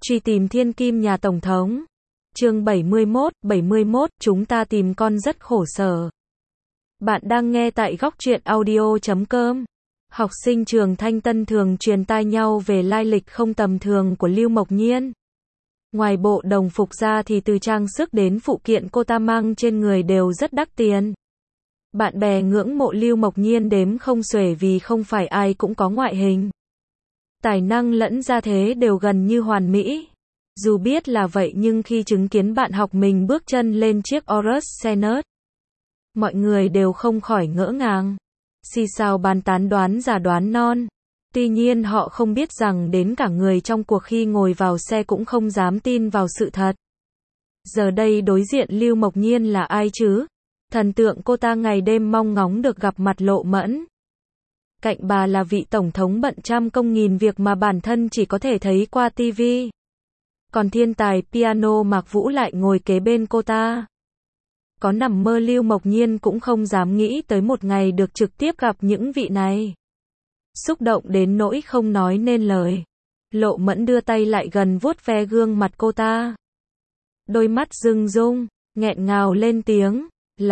Truy tìm thiên kim nhà Tổng thống. Chương 71, chúng ta tìm con rất khổ sở. Bạn đang nghe tại góc truyện audio.com. Học sinh trường Thanh Tân thường truyền tai nhau về lai lịch không tầm thường của Lưu Mộc Nhiên. Ngoài bộ đồng phục ra thì từ trang sức đến phụ kiện cô ta mang trên người đều rất đắt tiền. Bạn bè ngưỡng mộ Lưu Mộc Nhiên đếm không xuể vì không phải ai cũng có ngoại hình, tài năng lẫn gia thế đều gần như hoàn mỹ. Dù biết là vậy nhưng khi chứng kiến bạn học mình bước chân lên chiếc Urus Senate, mọi người đều không khỏi ngỡ ngàng, xì xào bàn tán đoán già đoán non. Tuy nhiên họ không biết rằng đến cả người trong cuộc khi ngồi vào xe cũng không dám tin vào sự thật. Giờ đây đối diện Lưu Mộc Nhiên là ai chứ? Thần tượng cô ta ngày đêm mong ngóng được gặp mặt Lộ Mẫn. Cạnh bà là vị tổng thống bận trăm công nghìn việc mà bản thân chỉ có thể thấy qua TV. Còn thiên tài piano Mạc Vũ lại ngồi kế bên cô ta. Có nằm mơ Lưu Mộc Nhiên cũng không dám nghĩ tới một ngày được trực tiếp gặp những vị này. Xúc động đến nỗi không nói nên lời. Lộ Mẫn đưa tay lại gần vuốt ve gương mặt cô ta. Đôi mắt rưng rưng, nghẹn ngào lên tiếng,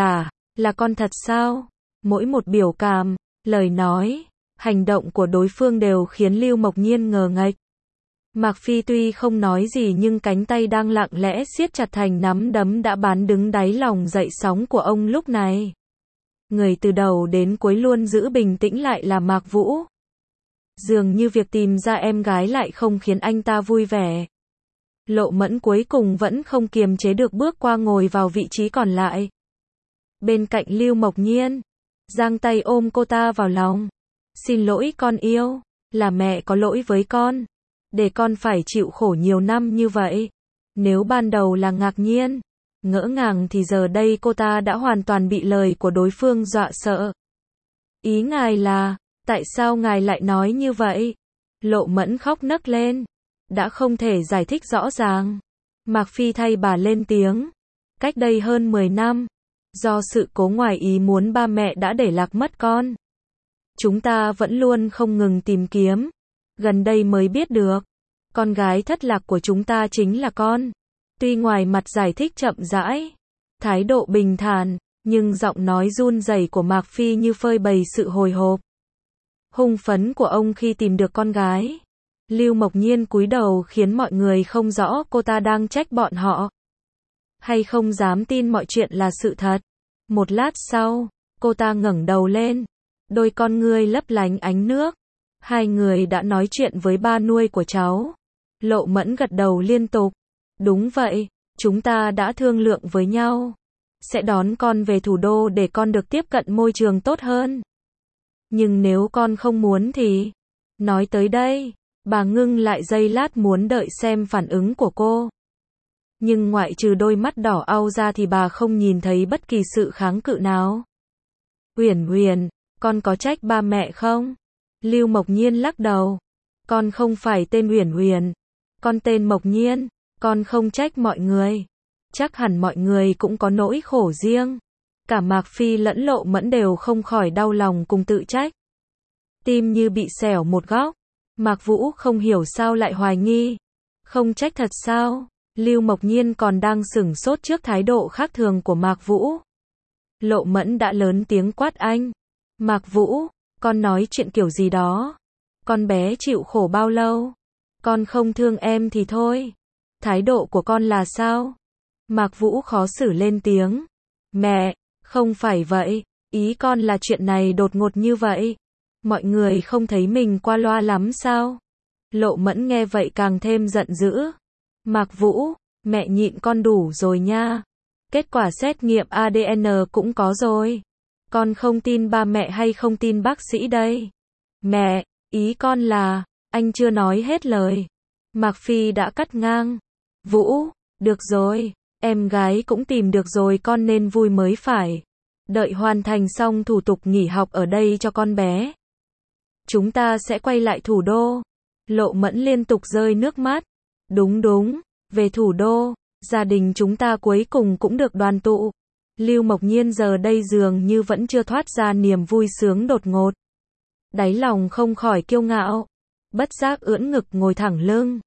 là con thật sao? Mỗi một biểu cảm, lời nói, hành động của đối phương đều khiến Lưu Mộc Nhiên ngờ nghệch. Mạc Phi tuy không nói gì nhưng cánh tay đang lặng lẽ siết chặt thành nắm đấm đã bán đứng đáy lòng dậy sóng của ông lúc này. Người từ đầu đến cuối luôn giữ bình tĩnh lại là Mạc Vũ. Dường như việc tìm ra em gái lại không khiến anh ta vui vẻ. Lộ Mẫn cuối cùng vẫn không kiềm chế được bước qua ngồi vào vị trí còn lại. Bên cạnh Lưu Mộc Nhiên, giang tay ôm cô ta vào lòng. Xin lỗi con yêu, là mẹ có lỗi với con. Để con phải chịu khổ nhiều năm như vậy. Nếu ban đầu là ngạc nhiên, ngỡ ngàng thì giờ đây cô ta đã hoàn toàn bị lời của đối phương dọa sợ. Ý ngài là, tại sao ngài lại nói như vậy? Lộ Mẫn khóc nấc lên. Đã không thể giải thích rõ ràng. Mạc Phi thay bà lên tiếng. Cách đây hơn 10 năm, do sự cố ngoài ý muốn ba mẹ đã để lạc mất con. Chúng ta vẫn luôn không ngừng tìm kiếm. Gần đây mới biết được, con gái thất lạc của chúng ta chính là con. Tuy ngoài mặt giải thích chậm rãi, thái độ bình thản, nhưng giọng nói run rẩy của Mạc Phi như phơi bày sự hồi hộp, hưng phấn của ông khi tìm được con gái. Lưu Mộc Nhiên cúi đầu khiến mọi người không rõ cô ta đang trách bọn họ, hay không dám tin mọi chuyện là sự thật. Một lát sau, cô ta ngẩng đầu lên, đôi con ngươi lấp lánh ánh nước. Hai người đã nói chuyện với ba nuôi của cháu. Lộ Mẫn gật đầu liên tục. Đúng vậy, chúng ta đã thương lượng với nhau. Sẽ đón con về thủ đô để con được tiếp cận môi trường tốt hơn. Nhưng nếu con không muốn thì... Nói tới đây, bà ngưng lại giây lát muốn đợi xem phản ứng của cô. Nhưng ngoại trừ đôi mắt đỏ au ra thì bà không nhìn thấy bất kỳ sự kháng cự nào. Huyền, con có trách ba mẹ không? Lưu Mộc Nhiên lắc đầu. Con không phải tên Huyền, con tên Mộc Nhiên, con không trách mọi người. Chắc hẳn mọi người cũng có nỗi khổ riêng. Cả Mạc Phi lẫn Lộ Mẫn đều không khỏi đau lòng cùng tự trách. Tim như bị xẻo một góc. Mạc Vũ không hiểu sao lại hoài nghi. Không trách thật sao? Lưu Mộc Nhiên còn đang sửng sốt trước thái độ khác thường của Mạc Vũ. Lộ Mẫn đã lớn tiếng quát anh. Mạc Vũ, con nói chuyện kiểu gì đó? Con bé chịu khổ bao lâu? Con không thương em thì thôi. Thái độ của con là sao? Mạc Vũ khó xử lên tiếng. Mẹ, không phải vậy. Ý con là chuyện này đột ngột như vậy. Mọi người không thấy mình qua loa lắm sao? Lộ Mẫn nghe vậy càng thêm giận dữ. Mạc Vũ, mẹ nhịn con đủ rồi nha. Kết quả xét nghiệm ADN cũng có rồi. Con không tin ba mẹ hay không tin bác sĩ đây? Mẹ, ý con là, anh chưa nói hết lời. Mạc Phi đã cắt ngang. Vũ, được rồi, em gái cũng tìm được rồi con nên vui mới phải. Đợi hoàn thành xong thủ tục nghỉ học ở đây cho con bé. Chúng ta sẽ quay lại thủ đô. Lộ Mẫn liên tục rơi nước mắt. Đúng, về thủ đô, gia đình chúng ta cuối cùng cũng được đoàn tụ. Lưu Mộc Nhiên giờ đây dường như vẫn chưa thoát ra niềm vui sướng đột ngột. Đáy lòng không khỏi kiêu ngạo, bất giác ưỡn ngực ngồi thẳng lưng.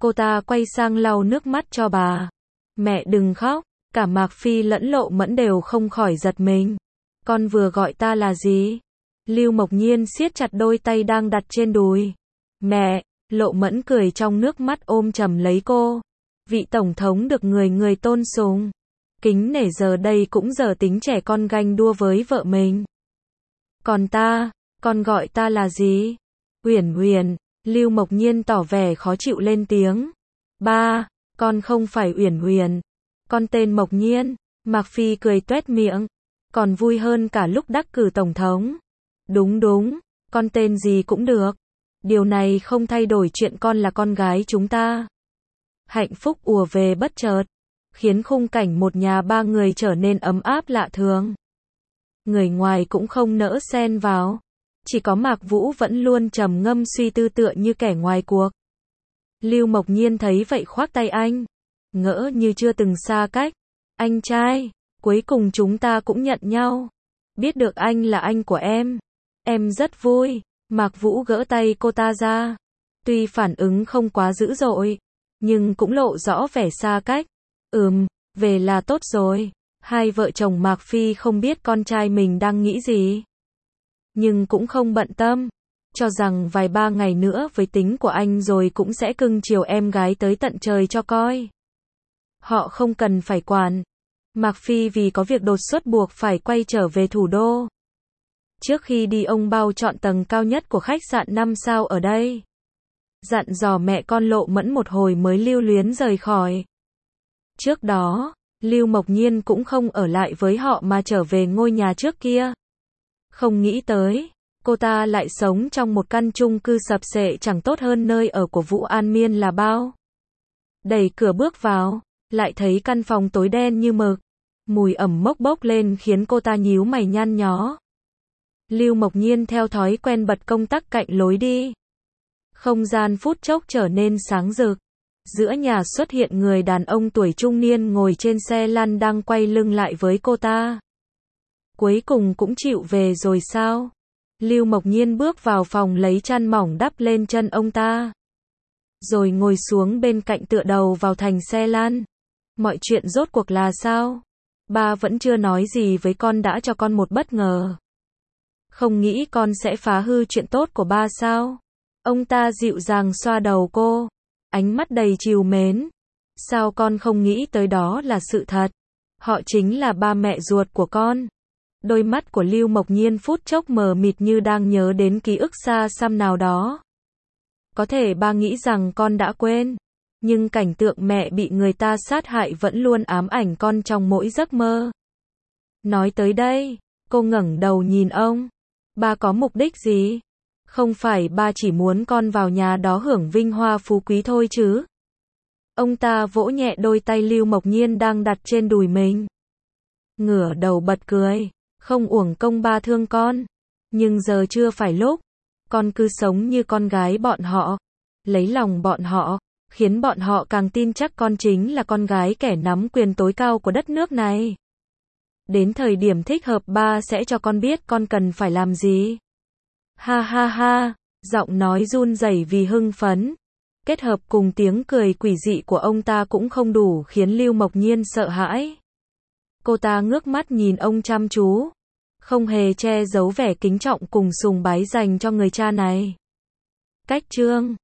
Cô ta quay sang lau nước mắt cho bà. Mẹ đừng khóc. Cả Mạc Phi lẫn Lộ Mẫn đều không khỏi giật mình. Con vừa gọi ta là gì? Lưu Mộc Nhiên siết chặt đôi tay đang đặt trên đùi. Mẹ, Lộ Mẫn cười trong nước mắt ôm chầm lấy cô. Vị tổng thống được người người tôn sùng. Kính nể giờ đây cũng giờ tính trẻ con ganh đua với vợ mình. Còn ta, con gọi ta là gì? Uyển Uyển, Lưu Mộc Nhiên tỏ vẻ khó chịu lên tiếng. Ba, con không phải Uyển Uyển. Con tên Mộc Nhiên. Mạc Phi cười tuét miệng. Còn vui hơn cả lúc đắc cử tổng thống. Đúng đúng, con tên gì cũng được. Điều này không thay đổi chuyện con là con gái chúng ta. Hạnh phúc ùa về bất chợt, khiến khung cảnh một nhà ba người trở nên ấm áp lạ thường. Người ngoài cũng không nỡ xen vào. Chỉ có Mạc Vũ vẫn luôn trầm ngâm suy tư tựa như kẻ ngoài cuộc. Lưu Mộc Nhiên thấy vậy khoác tay anh. Ngỡ như chưa từng xa cách. Anh trai, cuối cùng chúng ta cũng nhận nhau. Biết được anh là anh của em rất vui. Mạc Vũ gỡ tay cô ta ra. Tuy phản ứng không quá dữ dội, nhưng cũng lộ rõ vẻ xa cách. Về là tốt rồi. Hai vợ chồng Mạc Phi không biết con trai mình đang nghĩ gì. Nhưng cũng không bận tâm. Cho rằng vài ba ngày nữa với tính của anh rồi cũng sẽ cưng chiều em gái tới tận trời cho coi. Họ không cần phải quản. Mạc Phi vì có việc đột xuất buộc phải quay trở về thủ đô. Trước khi đi ông bao chọn tầng cao nhất của khách sạn 5 sao ở đây. Dặn dò mẹ con Lộ Mẫn một hồi mới lưu luyến rời khỏi. Trước đó, Lưu Mộc Nhiên cũng không ở lại với họ mà trở về ngôi nhà trước kia. Không nghĩ tới, cô ta lại sống trong một căn chung cư sập xệ chẳng tốt hơn nơi ở của Vũ An Miên là bao. Đẩy cửa bước vào, lại thấy căn phòng tối đen như mực. Mùi ẩm mốc bốc lên khiến cô ta nhíu mày nhăn nhó. Lưu Mộc Nhiên theo thói quen bật công tắc cạnh lối đi. Không gian phút chốc trở nên sáng rực. Giữa nhà xuất hiện người đàn ông tuổi trung niên ngồi trên xe lăn đang quay lưng lại với cô ta. Cuối cùng cũng chịu về rồi sao? Lưu Mộc Nhiên bước vào phòng lấy chăn mỏng đắp lên chân ông ta. Rồi ngồi xuống bên cạnh tựa đầu vào thành xe lăn. Mọi chuyện rốt cuộc là sao? Ba vẫn chưa nói gì với con đã cho con một bất ngờ. Không nghĩ con sẽ phá hư chuyện tốt của ba sao? Ông ta dịu dàng xoa đầu cô. Ánh mắt đầy trìu mến. Sao con không nghĩ tới đó là sự thật? Họ chính là ba mẹ ruột của con. Đôi mắt của Lưu Mộc Nhiên phút chốc mờ mịt như đang nhớ đến ký ức xa xăm nào đó. Có thể ba nghĩ rằng con đã quên. Nhưng cảnh tượng mẹ bị người ta sát hại vẫn luôn ám ảnh con trong mỗi giấc mơ. Nói tới đây, cô ngẩng đầu nhìn ông. Ba có mục đích gì? Không phải ba chỉ muốn con vào nhà đó hưởng vinh hoa phú quý thôi chứ? Ông ta vỗ nhẹ đôi tay Lưu Mộc Nhiên đang đặt trên đùi mình. Ngửa đầu bật cười. Không uổng công ba thương con. Nhưng giờ chưa phải lúc. Con cứ sống như con gái bọn họ. Lấy lòng bọn họ. Khiến bọn họ càng tin chắc con chính là con gái kẻ nắm quyền tối cao của đất nước này. Đến thời điểm thích hợp ba sẽ cho con biết con cần phải làm gì. Ha ha ha, giọng nói run rẩy vì hưng phấn. Kết hợp cùng tiếng cười quỷ dị của ông ta cũng không đủ khiến Lưu Mộc Nhiên sợ hãi. Cô ta ngước mắt nhìn ông chăm chú. Không hề che giấu vẻ kính trọng cùng sùng bái dành cho người cha này. Cách chương